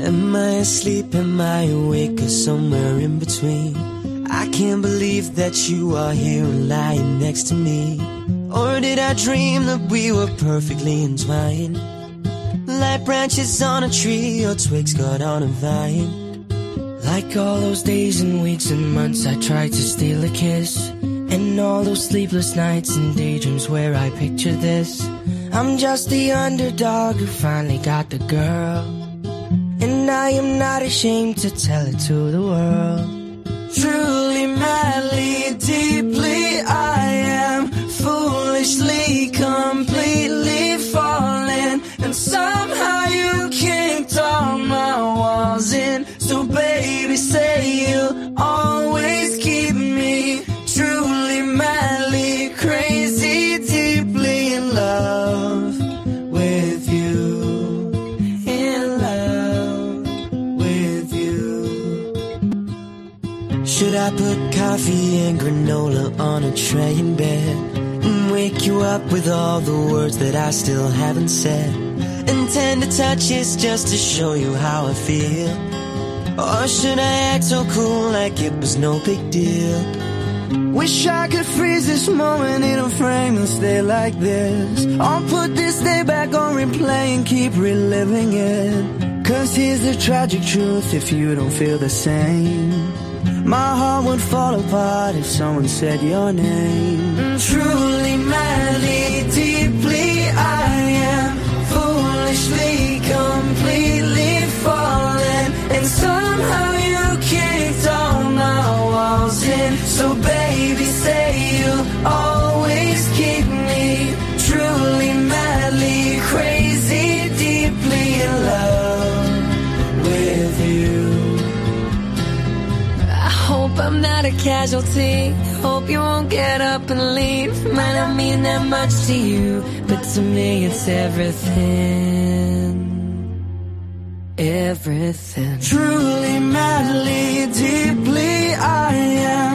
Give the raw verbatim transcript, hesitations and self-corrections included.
Am I asleep, am I awake, or somewhere in between? I can't believe that you are here and lying next to me. Or did I dream that we were perfectly entwined, like branches on a tree or twigs caught on a vine? Like all those days and weeks and months I tried to steal a kiss, and all those sleepless nights and daydreams where I picture this. I'm just the underdog who finally got the girl, and I am not ashamed to tell it to the world. Truly, madly, deeply, I am foolishly, completely falling, and somehow you kicked all my walls in. So baby, say you'll always keep me truly, madly, crazy, deeply in love with you, in love with you. Should I put coffee and granola on a tray in bed, and wake you up with all the words that I still haven't said, and tender touches just to show you how I feel? Or should I act so cool like it was no big deal? Wish I could freeze this moment in a frame and stay like this, or put this day back on replay and keep reliving it. Cause here's the tragic truth, if you don't feel the same, my heart would fall apart if someone said your name. Truly, madly, deeply, I am foolishly, completely falling, and somehow you kicked all my walls in. So baby, say you'll always keep me truly, madly, crazy, deeply in love with you. Hope I'm not a casualty, hope you won't get up and leave. Might not mean that much to you, but to me it's everything. Everything. Truly, madly, deeply, I am